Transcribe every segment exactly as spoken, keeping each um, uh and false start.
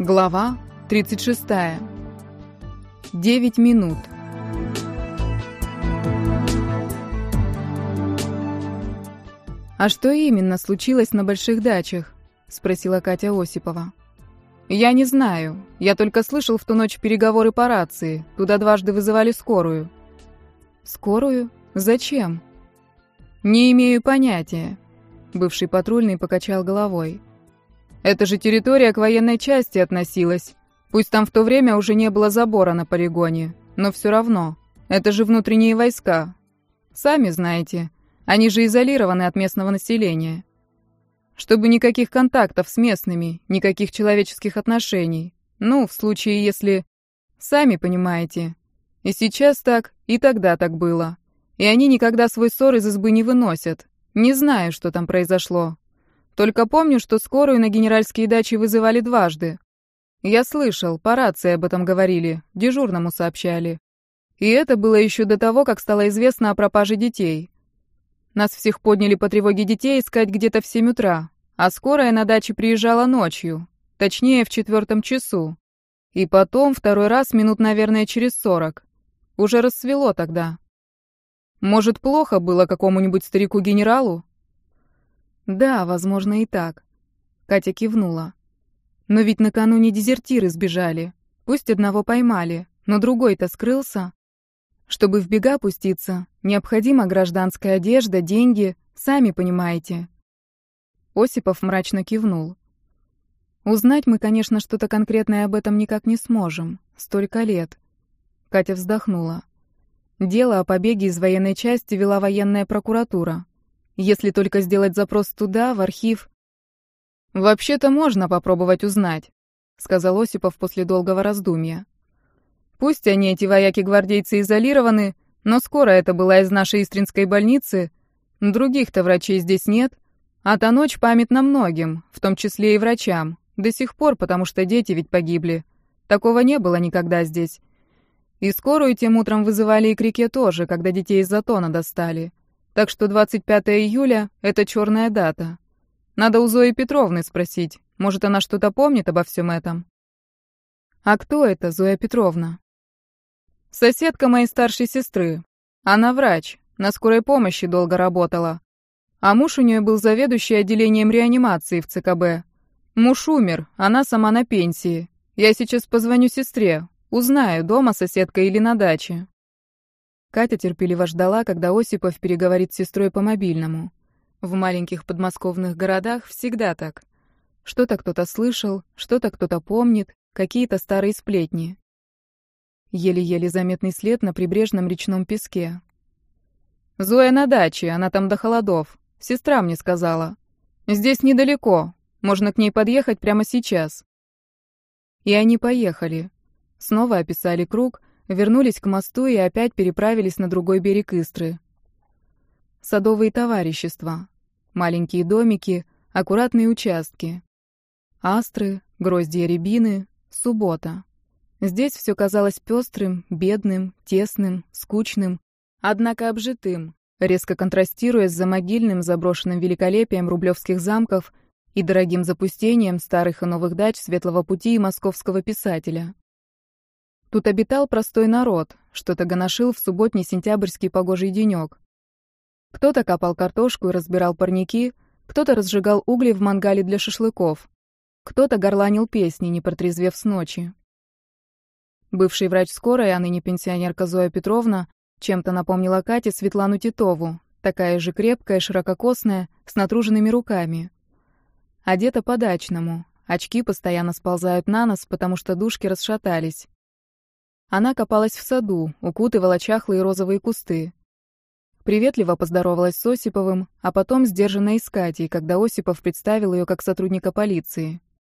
Глава тридцать шестая. Девять минут. «А что именно случилось на больших дачах?» — спросила Катя Осипова. «Я не знаю. Я только слышал в ту ночь переговоры по рации. Туда дважды вызывали скорую». «Скорую? Зачем?» «Не имею понятия». Бывший патрульный покачал головой. «Это же территория к военной части относилась. Пусть там в то время уже не было забора на полигоне, но все равно. Это же внутренние войска. Сами знаете, они же изолированы от местного населения. Чтобы никаких контактов с местными, никаких человеческих отношений. Ну, в случае, если... Сами понимаете. И сейчас так, и тогда так было. И они никогда свой ссор из избы не выносят. Не знаю, что там произошло. Только помню, что скорую на генеральские дачи вызывали дважды. Я слышал, по рации об этом говорили, дежурному сообщали. И это было еще до того, как стало известно о пропаже детей. Нас всех подняли по тревоге детей искать где-то в семь утра, а скорая на даче приезжала ночью, точнее в четвертом часу. И потом второй раз минут, наверное, через сорок. Уже рассвело тогда. Может, плохо было какому-нибудь старику-генералу? Да, возможно, и так. Катя кивнула. Но ведь накануне дезертиры сбежали. Пусть одного поймали, но другой-то скрылся. Чтобы в бега пуститься, необходима гражданская одежда, деньги, сами понимаете. Осипов мрачно кивнул. Узнать мы, конечно, что-то конкретное об этом никак не сможем. Столько лет. Катя вздохнула. Дело о побеге из военной части вела военная прокуратура. Если только сделать запрос туда, в архив... «Вообще-то можно попробовать узнать», — сказал Осипов после долгого раздумья. «Пусть они, эти вояки-гвардейцы, изолированы, но скоро это была из нашей Истринской больницы. Других-то врачей здесь нет. А та ночь памятна многим, в том числе и врачам. До сих пор, потому что дети ведь погибли. Такого не было никогда здесь. И скорую тем утром вызывали и к реке тоже, когда детей из затона достали. Так что двадцать пятое июля — это черная дата. Надо у Зои Петровны спросить, может, она что-то помнит обо всем этом». «А кто это, Зоя Петровна?» «Соседка моей старшей сестры. Она врач, на скорой помощи долго работала. А муж у нее был заведующий отделением реанимации в ЦКБ. Муж умер, она сама на пенсии. Я сейчас позвоню сестре, узнаю, дома соседка или на даче». Катя терпеливо ждала, когда Осипов переговорит с сестрой по мобильному. В маленьких подмосковных городах всегда так. Что-то кто-то слышал, что-то кто-то помнит, какие-то старые сплетни. Еле-еле заметный след на прибрежном речном песке. «Зоя на даче, она там до холодов. Сестра мне сказала. Здесь недалеко, можно к ней подъехать прямо сейчас». И они поехали. Снова описали круг, вернулись к мосту и опять переправились на другой берег Истры. Садовые товарищества. Маленькие домики, аккуратные участки. Астры, гроздья рябины, суббота. Здесь все казалось пестрым, бедным, тесным, скучным, однако обжитым, резко контрастируя с замогильным заброшенным великолепием рублевских замков и дорогим запустением старых и новых дач Светлого Пути и московского писателя. Тут обитал простой народ, что-то гоношил в субботний сентябрьский погожий денек. Кто-то копал картошку и разбирал парники, кто-то разжигал угли в мангале для шашлыков, кто-то горланил песни, не протрезвев с ночи. Бывший врач скорой, а ныне пенсионерка Зоя Петровна, чем-то напомнила Кате Светлану Титову, такая же крепкая, ширококосная, с натруженными руками. Одета по-дачному, очки постоянно сползают на нос, потому что дужки расшатались. Она копалась в саду, укутывала чахлые розовые кусты. Приветливо поздоровалась с Осиповым, а потом сдержанно и с Катей, когда Осипов представил ее как сотрудника полиции.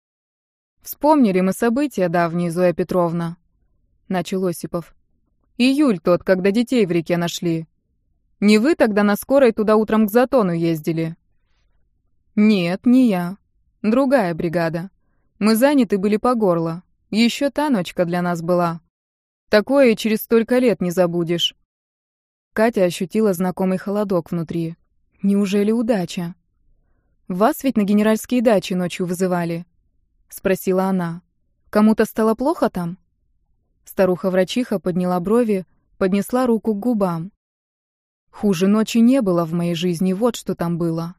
«Вспомнили мы события давние, Зоя Петровна», — начал Осипов. «Июль тот, когда детей в реке нашли. Не вы тогда на скорой туда утром к Затону ездили?» «Нет, не я. Другая бригада. Мы заняты были по горло. Еще та ночка для нас была. Такое и через столько лет не забудешь». Катя ощутила знакомый холодок внутри. Неужели удача? «Вас ведь на генеральские дачи ночью вызывали?» — спросила она. Кому-то стало плохо там?» Старуха-врачиха подняла брови, поднесла руку к губам. «Хуже ночи не было в моей жизни, вот что там было».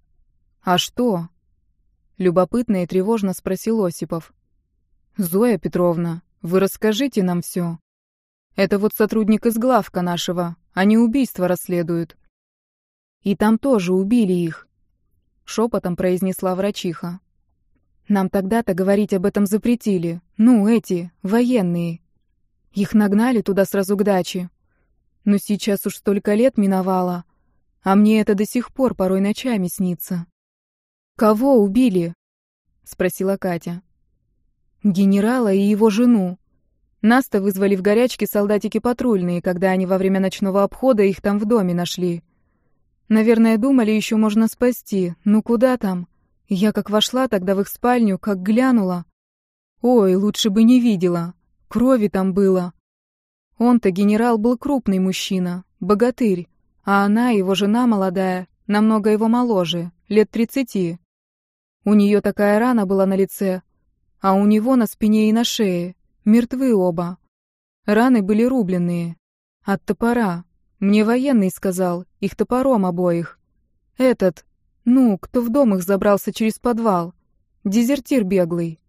«А что?» — любопытно и тревожно спросил Осипов. «Зоя Петровна, вы расскажите нам все. Это вот сотрудник из главка нашего, они убийство расследуют». «И там тоже убили их», — шепотом произнесла врачиха. «Нам тогда-то говорить об этом запретили. Ну, эти, военные. Их нагнали туда сразу к даче. Но сейчас уж столько лет миновало, а мне это до сих пор порой ночами снится». «Кого убили?» — спросила Катя. «Генерала и его жену. Нас-то вызвали в горячке солдатики патрульные, когда они во время ночного обхода их там в доме нашли. Наверное, думали, еще можно спасти. Ну куда там? Я как вошла тогда в их спальню, как глянула. Ой, лучше бы не видела. Крови там было. Он-то, генерал, был крупный мужчина, богатырь, а она, его жена молодая, намного его моложе, лет тридцати. У нее такая рана была на лице, а у него на спине и на шее. Мертвы оба. Раны были рубленные. От топора. Мне военный сказал, их топором обоих. Этот, ну, кто в дом их забрался через подвал. Дезертир беглый».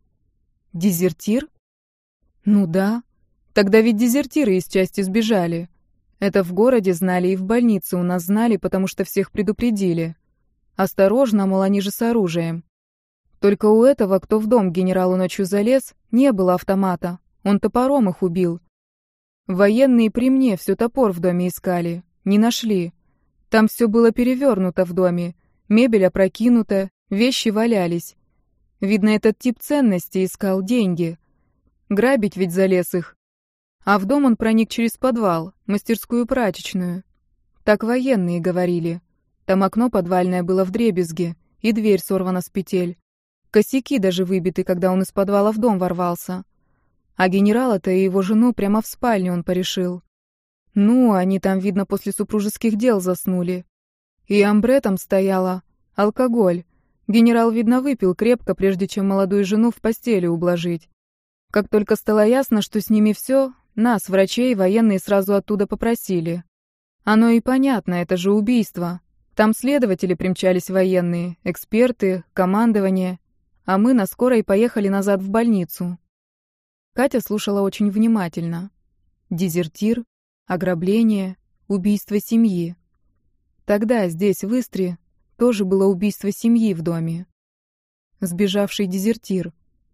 «Дезертир?» «Ну да. Тогда ведь дезертиры из части сбежали. Это в городе знали и в больнице у нас знали, потому что всех предупредили. Осторожно, мол, они же с оружием. Только у этого, кто в дом к генералу ночью залез, не было автомата. Он топором их убил. Военные при мне все топор в доме искали. Не нашли. Там все было перевернуто в доме. Мебель опрокинута, вещи валялись. Видно, этот тип ценностей искал деньги. Грабить ведь залез их. А в дом он проник через подвал, мастерскую прачечную. Так военные говорили. Там окно подвальное было вдребезги, и дверь сорвана с петель. Косяки даже выбиты, когда он из подвала в дом ворвался. А генерала-то и его жену прямо в спальне он порешил. Ну, они там, видно, после супружеских дел заснули. И амбре там стояла, алкоголь. Генерал, видно, выпил крепко, прежде чем молодую жену в постели ублажить. Как только стало ясно, что с ними все, нас, врачей, военные сразу оттуда попросили. Оно и понятно, это же убийство. Там следователи примчались военные, эксперты, командование, а мы на скорой поехали назад в больницу. Катя слушала очень внимательно. Дезертир, ограбление, убийство семьи. Тогда здесь, в Истре, тоже было убийство семьи в доме. Сбежавший дезертир.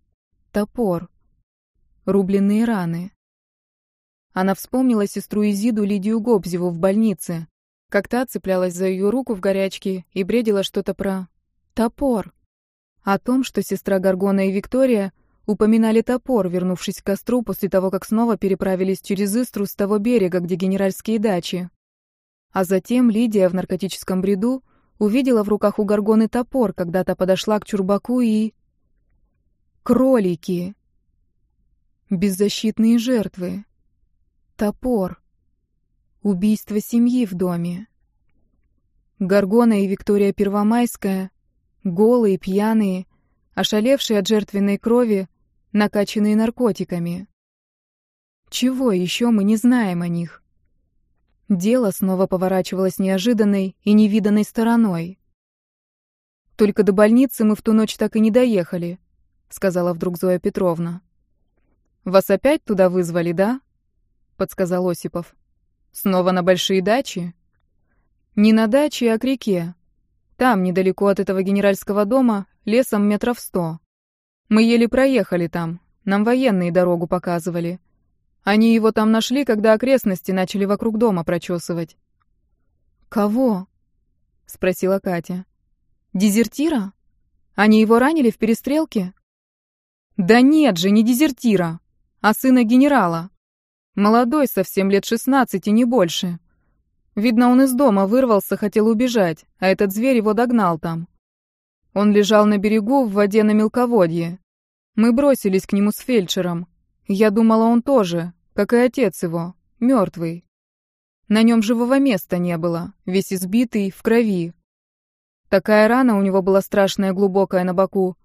Топор. Рубленные раны. Она вспомнила сестру Изиду Лидию Гобзеву в больнице, как та цеплялась за ее руку в горячке и бредила что-то про топор. О том, что сестра Горгона и Виктория упоминали топор, вернувшись к костру после того, как снова переправились через Истру с того берега, где генеральские дачи. А затем Лидия в наркотическом бреду увидела в руках у Горгоны топор, когда та подошла к чурбаку и... Кролики. Беззащитные жертвы. Топор. Убийство семьи в доме. Горгона и Виктория Первомайская, голые, пьяные, ошалевшие от жертвенной крови, накачанные наркотиками. Чего еще мы не знаем о них? Дело снова поворачивалось неожиданной и невиданной стороной. «Только до больницы мы в ту ночь так и не доехали», — сказала вдруг Зоя Петровна. «Вас опять туда вызвали, да?» — подсказал Осипов. «Снова на большие дачи?» «Не на даче, а к реке. Там, недалеко от этого генеральского дома, лесом метров сто. Мы еле проехали там, нам военные дорогу показывали. Они его там нашли, когда окрестности начали вокруг дома прочесывать». «Кого?» — спросила Катя. «Дезертира? Они его ранили в перестрелке?» «Да нет же, не дезертира, а сына генерала. Молодой совсем, лет шестнадцати, не больше. Видно, он из дома вырвался, хотел убежать, а этот зверь его догнал там. Он лежал на берегу в воде на мелководье. Мы бросились к нему с фельдшером. Я думала, он тоже, как и отец его, мертвый. На нем живого места не было, весь избитый, в крови. Такая рана у него была страшная, глубокая на боку.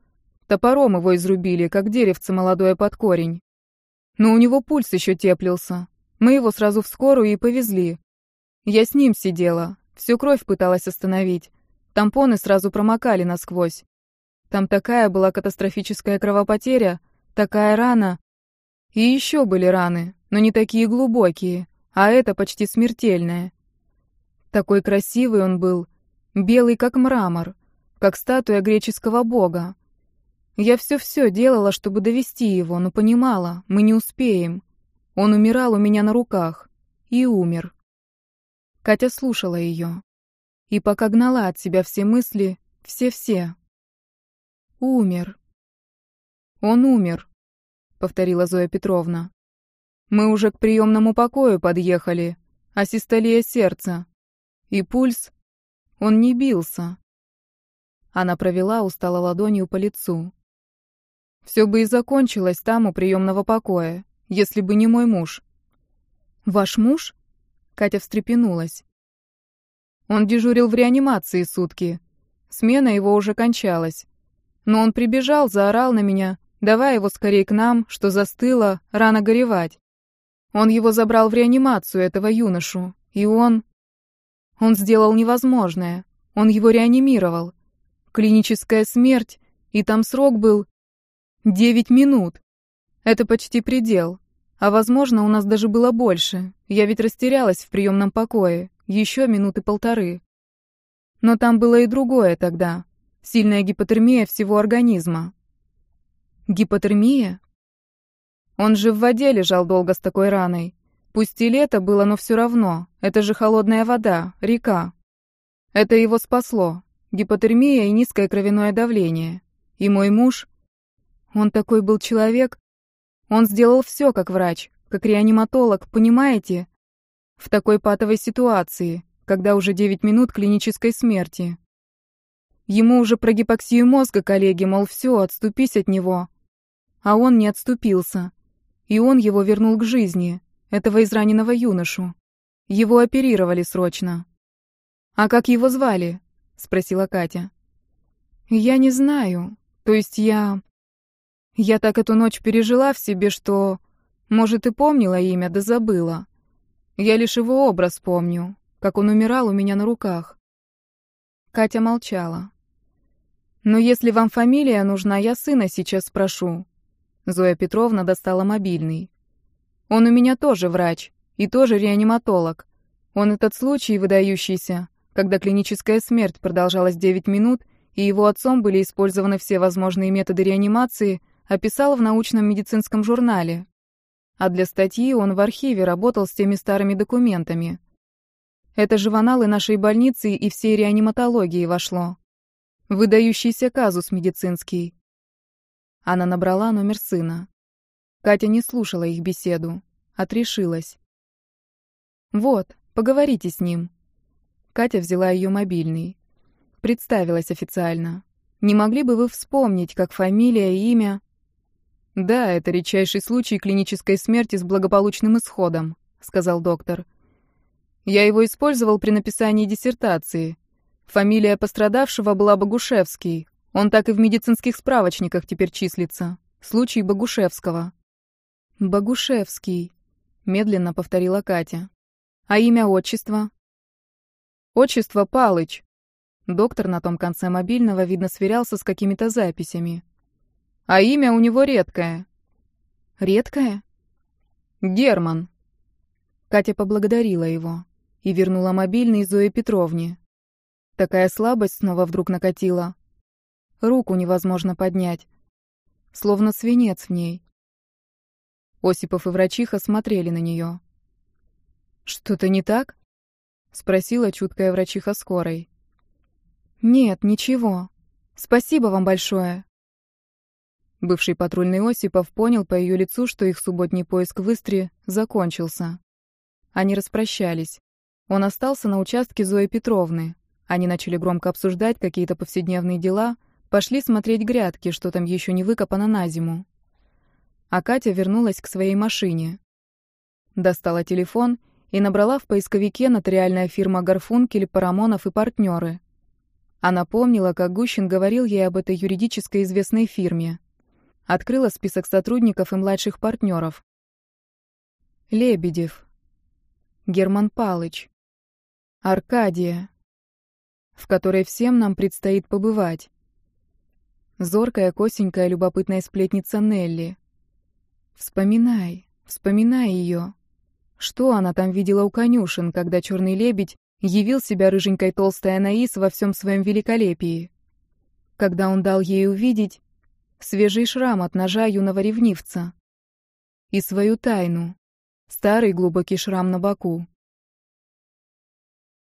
Топором его изрубили, как деревце молодое под корень. Но у него пульс еще теплился. Мы его сразу в скорую и повезли. Я с ним сидела, всю кровь пыталась остановить. Тампоны сразу промокали насквозь. Там такая была катастрофическая кровопотеря, такая рана. И еще были раны, но не такие глубокие, а это почти смертельная. Такой красивый он был, белый как мрамор, как статуя греческого бога. Я все-все делала, чтобы довести его, но понимала, мы не успеем. Он умирал у меня на руках. И умер. Катя слушала ее. И пока гнала от себя все мысли, все-все. Умер. Он умер, повторила Зоя Петровна. Мы уже к приемному покою подъехали, асистолия сердца. И пульс, он не бился. Она провела устало ладонью по лицу. Все бы и закончилось там, у приемного покоя, если бы не мой муж. Ваш муж? Катя встрепенулась. Он дежурил в реанимации сутки. Смена его уже кончалась. Но он прибежал, заорал на меня, давай его скорее к нам, что застыло, рано горевать. Он его забрал в реанимацию, этого юношу, и он... Он сделал невозможное. Он его реанимировал. Клиническая смерть, и там срок был девять минут. Это почти предел. А возможно, у нас даже было больше. Я ведь растерялась в приемном покое. Еще минуты полторы. Но там было и другое тогда. Сильная гипотермия всего организма. Гипотермия? Он же в воде лежал долго с такой раной. Пусть и лето было, но все равно. Это же холодная вода, река. Это его спасло. Гипотермия и низкое кровяное давление. И мой муж... Он такой был человек. Он сделал все как врач, как реаниматолог, понимаете? В такой патовой ситуации, когда уже девять минут клинической смерти. Ему уже про гипоксию мозга коллеги, мол, все, отступись от него. А он не отступился. И он его вернул к жизни, этого израненного юношу. Его оперировали срочно. «А как его звали?» — спросила Катя. «Я не знаю. То есть я... Я так эту ночь пережила в себе, что... Может, и помнила имя, да забыла. Я лишь его образ помню, как он умирал у меня на руках». Катя молчала. «Но если вам фамилия нужна, я сына сейчас спрошу». Зоя Петровна достала мобильный. «Он у меня тоже врач и тоже реаниматолог. Он этот случай выдающийся, когда клиническая смерть продолжалась девять минут, и его отцом были использованы все возможные методы реанимации, описал в научном медицинском журнале. А для статьи он в архиве работал с теми старыми документами. Это же в аналы нашей больницы и всей реаниматологии вошло. Выдающийся казус медицинский». Она набрала номер сына. Катя не слушала их беседу, отрешилась. «Вот, поговорите с ним». Катя взяла ее мобильный. Представилась официально. «Не могли бы вы вспомнить, как фамилия и имя?» «Да, это редчайший случай клинической смерти с благополучным исходом», — сказал доктор. «Я его использовал при написании диссертации. Фамилия пострадавшего была Богушевский. Он так и в медицинских справочниках теперь числится. Случай Богушевского». «Богушевский», — медленно повторила Катя. «А имя, отчество?» «Отчество Палыч». Доктор на том конце мобильного, видно, сверялся с какими-то записями. «А имя у него редкое». «Редкое?» «Герман». Катя поблагодарила его и вернула мобильный Зое Петровне. Такая слабость снова вдруг накатила. Руку невозможно поднять. Словно свинец в ней. Осипов и врачиха смотрели на нее. «Что-то не так?» — спросила чуткая врачиха скорой. «Нет, ничего. Спасибо вам большое». Бывший патрульный Осипов понял по ее лицу, что их субботний поиск в Истре закончился. Они распрощались. Он остался на участке Зои Петровны. Они начали громко обсуждать какие-то повседневные дела, пошли смотреть грядки, что там еще не выкопано на зиму. А Катя вернулась к своей машине. Достала телефон и набрала в поисковике нотариальная фирма Гарфункель, Парамонов и партнеры. Она помнила, как Гущин говорил ей об этой юридической известной фирме. Открыла список сотрудников и младших партнеров. Лебедев, Герман Палыч, Аркадия, в которой всем нам предстоит побывать. Зоркая, косенькая, любопытная сплетница Нелли. Вспоминай, вспоминай ее. Что она там видела у конюшен, когда черный лебедь явил себя рыженькой толстой Анаис во всем своем великолепии? Когда он дал ей увидеть свежий шрам от ножа юного ревнивца и свою тайну, старый глубокий шрам на боку.